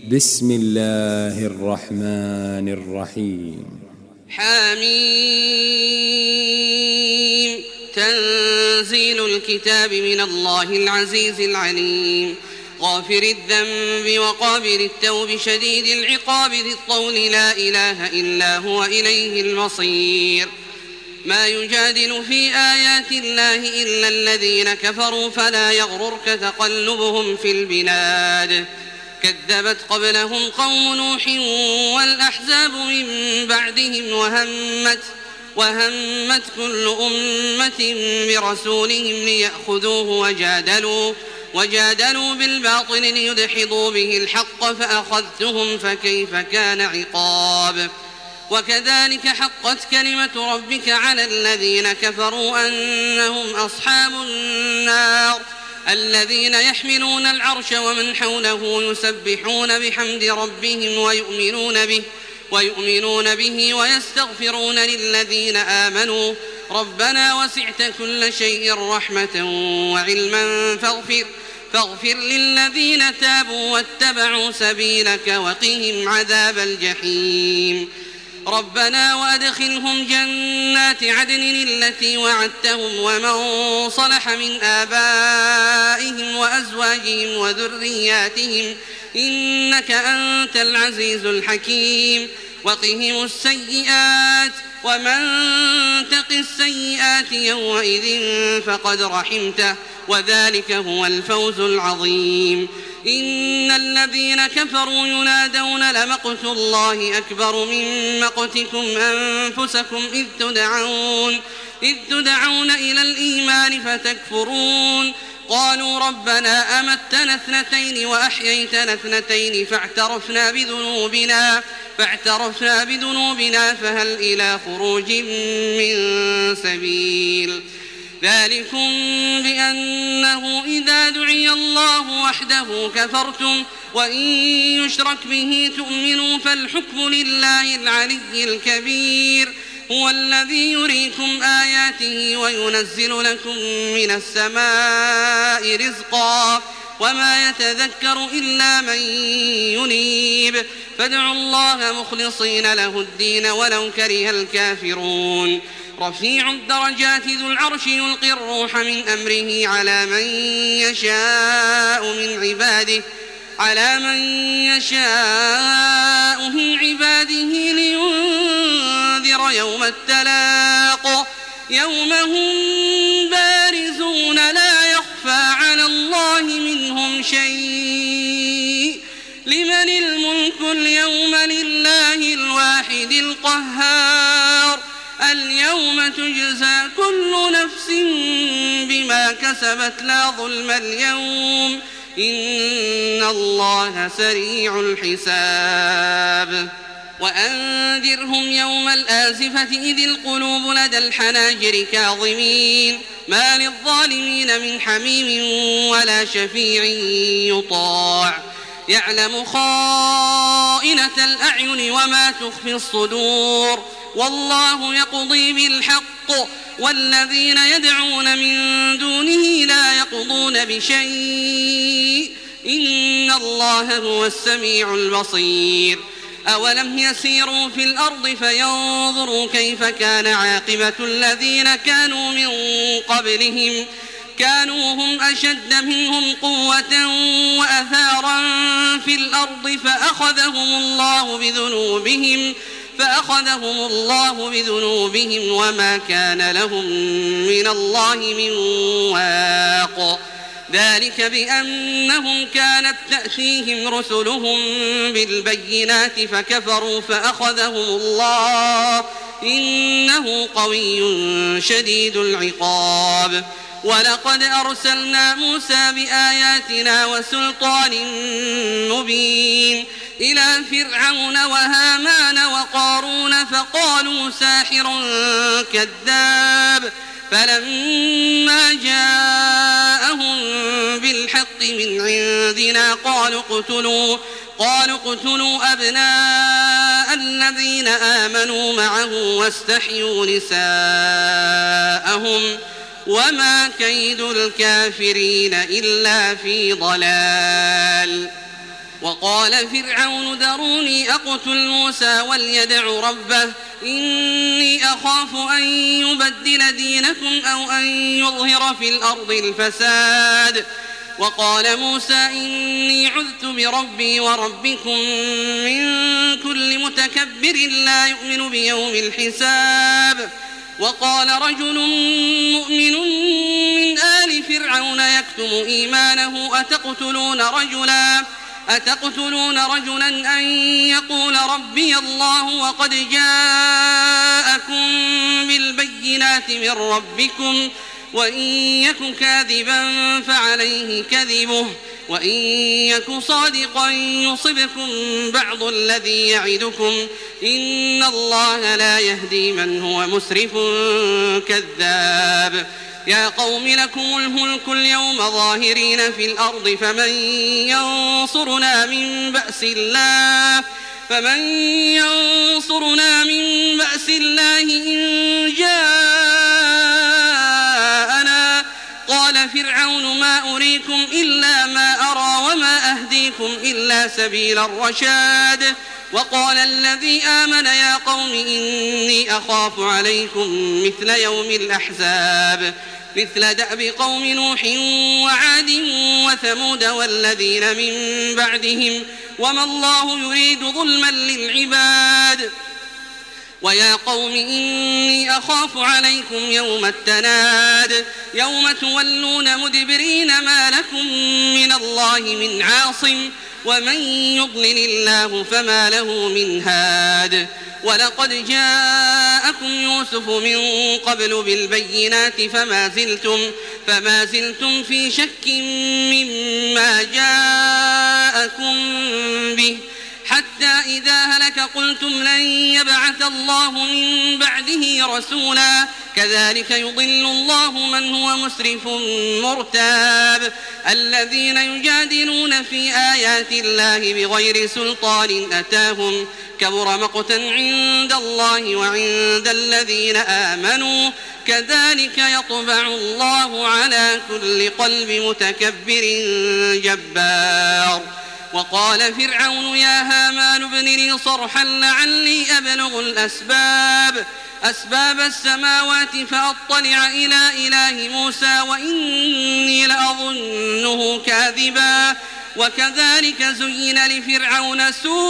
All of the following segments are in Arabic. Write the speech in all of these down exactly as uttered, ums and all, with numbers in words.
بسم الله الرحمن الرحيم. حميم. تنزيل الكتاب من الله العزيز العليم. غافر الذنب وقابل التوب شديد العقاب ذي الطول لا إله إلا هو إليه المصير. ما يجادل في آيات الله إلا الذين كفروا فلا يغررك تقلبهم في البلاد. كذبت قبلهم قوم نوح والأحزاب من بعدهم وهمت, وهمت كل أمة برسولهم ليأخذوه وجادلوا, وجادلوا بالباطل ليدحضوا به الحق فأخذتهم فكيف كان عقاب. وكذلك حقت كلمة ربك على الذين كفروا أنهم أصحاب النار الذين يحملون العرش ومن حوله يسبحون بحمد ربهم ويؤمنون به, ويؤمنون به ويستغفرون للذين آمنوا ربنا وسعت كل شيء رحمة وعلما فاغفر, فاغفر للذين تابوا واتبعوا سبيلك وقهم عذاب الجحيم. ربنا وأدخلهم جنات عدن التي وعدتهم ومن صلح من آبائهم وأزواجهم وذرياتهم إنك أنت العزيز الحكيم. وقهم السيئات ومن تق السيئات يومئذ فقد رحمته وذلك هو الفوز العظيم. إن الذين كفروا ينادون لمقت الله أكبر من مقتكم أنفسكم إذ تدعون, إذ تدعون إلى الإيمان فتكفرون. قالوا ربنا أمتنا اثنتين وأحييتنا اثنتين فاعترفنا بذنوبنا, فاعترفنا بذنوبنا فهل إلى خروج من سبيل. ذلكم بأنه إذا دعي الله وحده كفرتم وإن يشرك به تؤمنوا فالحكم لله العلي الكبير. هو الذي يريكم آياته وينزل لكم من السماء رزقا وما يتذكر إلا من ينيب. فادعوا الله مخلصين له الدين ولو كره الكافرون. رفيع الدرجات ذو العرش يلقي الروح من أمره على من يشاء من عباده, على من يشاء من عباده لينذر يوم التلاق يوم هم بارزون لا يخفى على الله منهم شيء. لمن الملك اليوم لله الواحد القهار. اليوم تجزى كل نفس بما كسبت لا ظلم اليوم إن الله سريع الحساب. وأنذرهم يوم الآزفة إذ القلوب لدى الحناجر كاظمين ما للظالمين من حميم ولا شفيع يطاع. يعلم خائنة الأعين وما تخفي الصدور والله يقضي بالحق والذين يدعون من دونه لا يقضون بشيء إن الله هو السميع البصير. أولم يسيروا في الأرض فينظروا كيف كان عاقبة الذين كانوا من قبلهم كانوا هم أشد منهم قوة وأثارا في الأرض فأخذهم الله بذنوبهم فأخذهم الله بذنوبهم وما كان لهم من الله من واق. ذلك بأنهم كانت تأتيهم رسلهم بالبينات فكفروا فأخذهم الله إنه قوي شديد العقاب. ولقد أرسلنا موسى بآياتنا وسلطان مبين إلى فرعون وهامان وقارون فقالوا ساحر كذاب. فلما جاءهم بالحق من عندنا قالوا اقتلوا قالوا اقتلوا أبناء الذين آمنوا معه واستحيوا نساءهم وما كيد الكافرين إلا في ضلال. وقال فرعون ذروني أقتل موسى وليدع ربه إني أخاف أن يبدل دينكم أو أن يظهر في الأرض الفساد. وقال موسى إني عذت بربي وربكم من كل متكبر لا يؤمن بيوم الحساب. وقال رجل مؤمن من آل فرعون يكتم إيمانه أتقتلون رجلا أتقتلون رجلا أن يقول ربي الله وقد جاءكم بالبينات من ربكم وإن يك كاذبا فعليه كذبه وإن يك صادقا يصبكم بعض الذي يعدكم إن الله لا يهدي من هو مسرف كذاب. يا قوم لكم الملك اليوم ظاهرين في الأرض فمن ينصرنا من بأس الله فمن ينصرنا من بأس الله إن جاءنا. قال فرعون ما أريكم إلا ما أرى وما أهديكم إلا سبيل الرشاد. وقال الذي آمن يا قوم إني أخاف عليكم مثل يوم الأحزاب مثل دأب قوم نوح وعاد وثمود والذين من بعدهم وما الله يريد ظلما للعباد. ويا قوم إني أخاف عليكم يوم التناد يوم تولون مدبرين ما لكم من الله من عاصم ومن يضلل الله فما له من هاد. ولقد جاءكم يوسف من قبل بالبينات فما زلتم, فما زلتم في شك مما جاءكم به حتى إذا هلك قلتم لن يبعث الله من بعده رسولا كذلك يضل الله من هو مسرف مرتاب. الذين يجادلون في آيات الله بغير سلطان أتاهم كبر مقتا عند الله وعند الذين آمنوا كذلك يطبع الله على كل قلب متكبر جبار. وقال فرعون يا هامان ابن لي صرحا لعلي أبلغ الأسباب أسباب السماوات فأطلع إلى إله موسى وإني لأظنه كاذبا. وكذلك زين لفرعون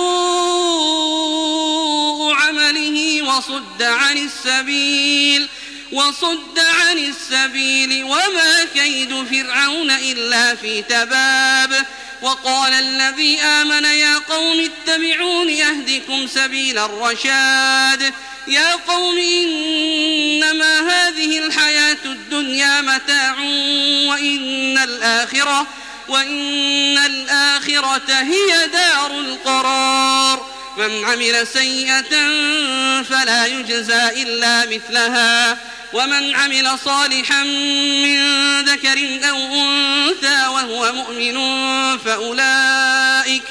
سوء عمله وصد عن السبيل وصد عن السبيل وما كيد فرعون إلا في تباب. وقال الذي آمن يا قوم اتبعون أهدكم سبيل الرشاد. يا قوم إنما هذه الحياة الدنيا متاع وإن الآخرة وإن الآخرة هي دار القرار. من عمل سيئة فلا يجزى إلا مثلها ومن عمل صالحا من ذكر أو أنثى وهو مؤمن فأولئك,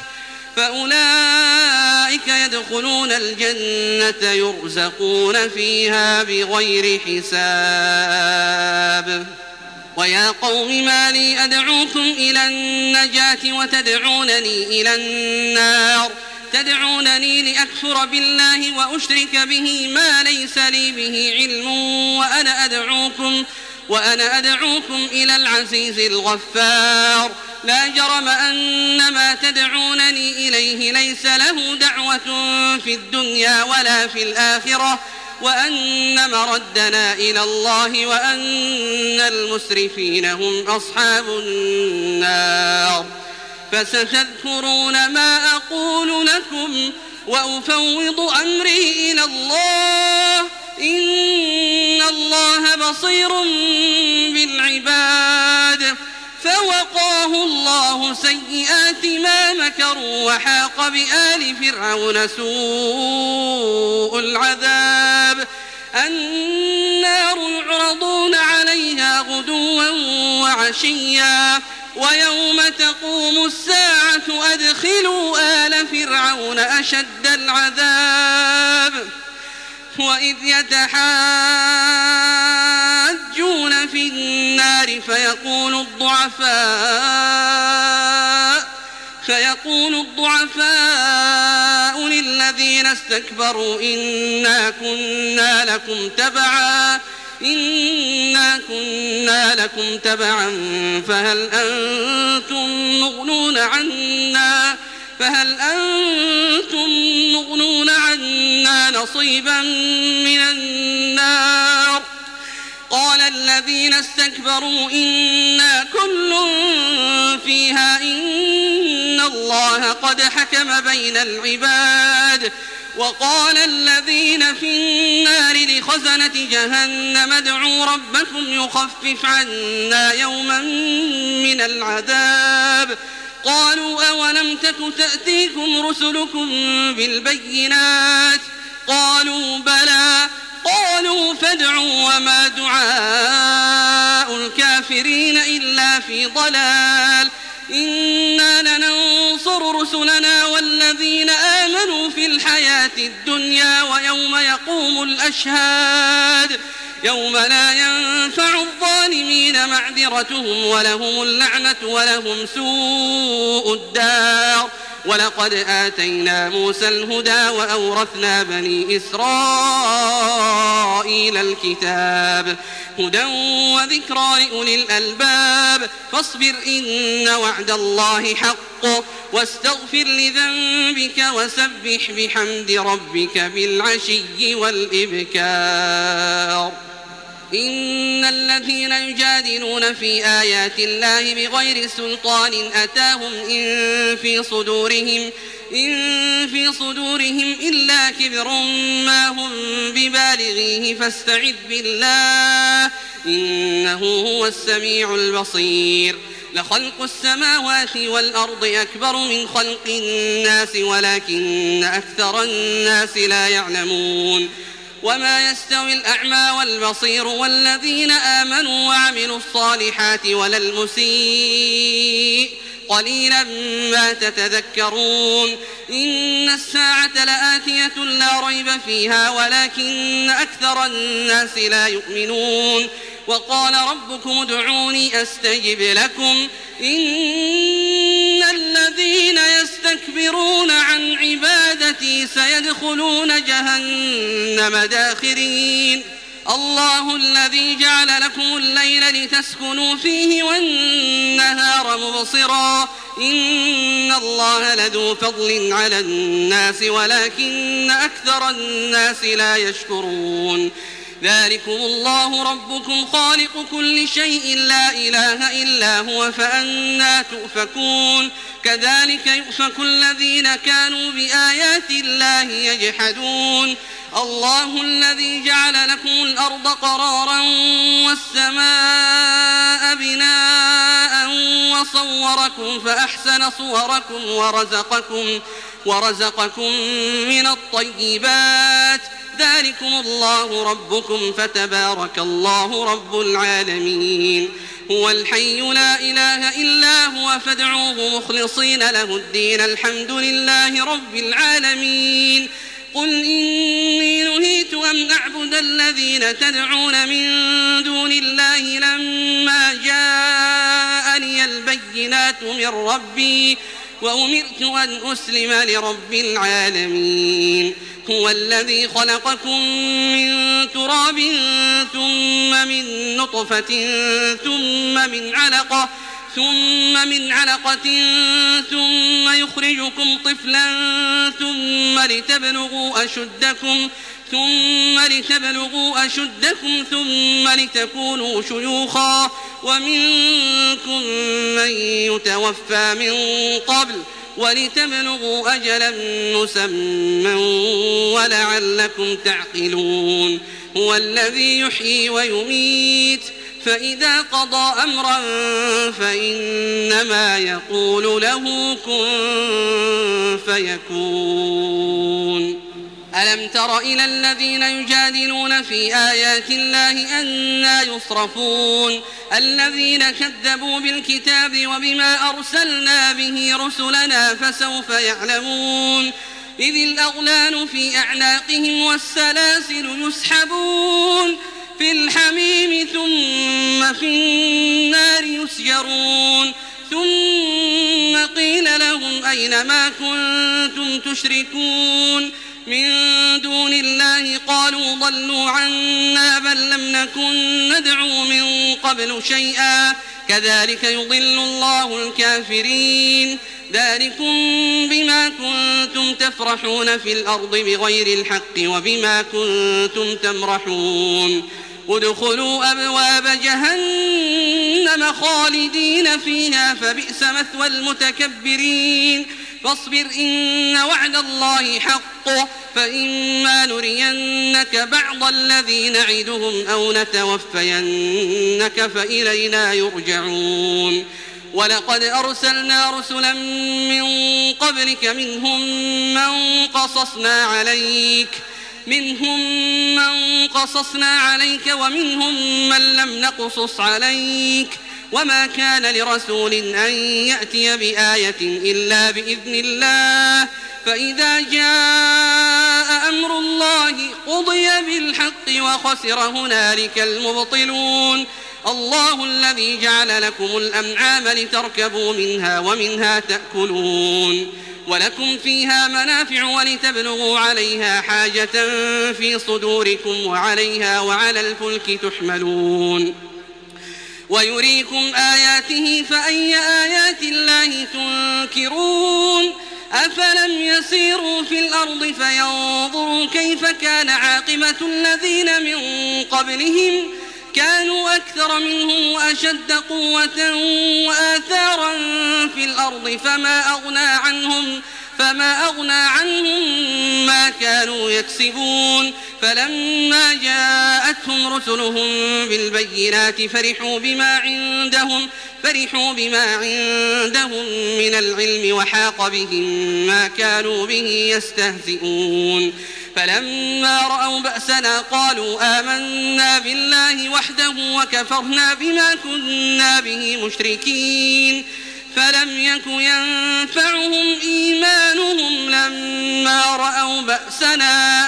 فأولئك يدخلون الجنة يرزقون فيها بغير حساب. ويا قوم ما لي أدعوكم إلى النجاة وتدعونني إلى النار تدعونني لأكفر بالله وأشرك به ما ليس لي به علم وأنا أدعوكم, وأنا أدعوكم إلى العزيز الغفار. لا جرم أن ما تدعونني إليه ليس له دعوة في الدنيا ولا في الآخرة وأن مردنا إلى الله وأن المسرفين هم أصحاب النار. فستذكرون ما أقول لكم وأفوض أمري إلى الله إن الله بصير بالعباد. فوقاه الله سيئات ما مكروا وحاق بآل فرعون سوء العذاب. النار يعرضون عليها غدوا وعشيا ويوم تقوم الساعة أدخلوا آل فرعون أشد العذاب. وإذ يتحاجون في النار فيقول الضعفاء فيقول الضعفاء للذين استكبروا إنا كنا لكم تبعا إنا كنا لكم تبعا فهل أنتم مغنون عنا فهل أنتم مغنون عنا نصيبا من النار قال الذين استكبروا إنا كل فيها إن الله قد حكم بين العباد وقال الذين في النار لخزنة جهنم ادعوا ربكم يخفف عنا يوما من العذاب قالوا أولم تك تأتيكم رسلكم بالبينات قالوا بلى قالوا فادعوا وما دعاء الكافرين إلا في ضلال إنا لننصر رسلنا والذين آمنوا في الحياة الدنيا ويوم يقوم الأشهاد يوم لا ينفع الظالمين معذرتهم ولهم اللعنة ولهم سوء الدار ولقد آتينا موسى الهدى وأورثنا بني إسرائيل الكتاب هدى وذكرى لأولي الألباب فاصبر إن وعد الله حق واستغفر لذنبك وسبح بحمد ربك بالعشي والإبكار إن الذين يجادلون في آيات الله بغير سلطان أتاهم إن في صدورهم إن في صدورهم إلا كبر ما هم ببالغيه فاستعذ بالله إنه هو السميع البصير لخلق السماوات والأرض أكبر من خلق الناس ولكن أكثر الناس لا يعلمون وما يستوي الأعمى والبصير والذين آمنوا وعملوا الصالحات ولا المسيء قليلا ما تتذكرون إن الساعة لآتية لا ريب فيها ولكن أكثر الناس لا يؤمنون وقال ربكم ادعوني أستجب لكم إن الذين يستكبرون عن عبادتي سيدخلون جهنم داخرين الله الذي جعل لكم الليل لتسكنوا فيه والنهار مبصرا إن الله لذو فضل على الناس ولكن أكثر الناس لا يشكرون ذلكم الله ربكم خالق كل شيء لا إله إلا هو فأنى تؤفكون كذلك يؤفك الذين كانوا بآيات الله يجحدون الله الذي جعل لكم الأرض قرارا والسماء بناء وصوركم فأحسن صوركم ورزقكم, ورزقكم من الطيبات ذلكم الله ربكم فتبارك الله رب العالمين هو الحي لا إله إلا هو فادعوه مخلصين له الدين الحمد لله رب العالمين قل إني نهيت أن أعبد الذين تدعون من دون الله لما جاءني البينات من ربي وأمرت أن أسلم لرب العالمين هو الذي خلقكم من تراب ثم من نطفة ثم من علقة ثم من علقة ثم يخرجكم طفلا ثم لتبلغوا أشدكم ثم لتبلغوا أشدكم ثم لتكونوا شيوخا ومنكم من يتوفى من قبل ولتبلغوا أجلا مسمى ولعلكم تعقلون هو الذي يحيي ويميت فإذا قضى أمرا فإنما يقول له كن فيكون ألم تر إلى الذين يجادلون في آيات الله أنى يصرفون الذين كذبوا بالكتاب وبما أرسلنا به رسلنا فسوف يعلمون إذ الأغلال في أعناقهم والسلاسل يسحبون في الحميم ثم في النار يسجرون ثم قيل لهم أين ما كنتم تشركون من دون الله قالوا ضلوا عنا بل لم نكن ندعو من قبل شيئا كذلك يضل الله الكافرين ذلكم بما كنتم تفرحون في الأرض بغير الحق وبما كنتم تمرحون ادخلوا أبواب جهنم خالدين فيها فبئس مثوى المتكبرين فاصبر إن وعد الله حق فإما نرينك بعض الذي نعدهم أو نتوفينك فإلينا يرجعون ولقد أرسلنا رسلا من قبلك منهم من قصصنا عليك منهم من قصصنا عليك ومنهم من لم نقصص عليك وما كان لرسول أن يأتي بآية إلا بإذن الله فإذا جاء أمر الله قضي بالحق وخسر هنالك المبطلون الله الذي جعل لكم الأنعام لتركبوا منها ومنها تأكلون ولكم فيها منافع ولتبلغوا عليها حاجة في صدوركم وعليها وعلى الفلك تحملون ويريكم آياته فأي آيات الله تنكرون أفلم يسيروا في الأرض فينظروا كيف كان عاقبة الذين من قبلهم كانوا أكثر منهم وأشد قوة وآثارا في الأرض فما أغنى عنهم فما أغنى عنهم ما كانوا يكسبون فلما جاءتهم رسلهم بالبينات فرحوا بما عندهم فرحوا بما عندهم من العلم وحاق بهم ما كانوا به يستهزئون فلما رأوا بأسنا قالوا آمنا بالله وحده وكفرنا بما كنا به مشركين فلم يك ينفعهم إيمانهم لما رأوا بأسنا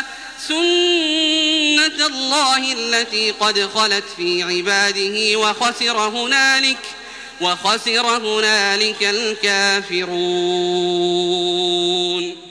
سنة الله التي قد خلت في عباده وخسر هنالك وخسر هنالك الكافرون.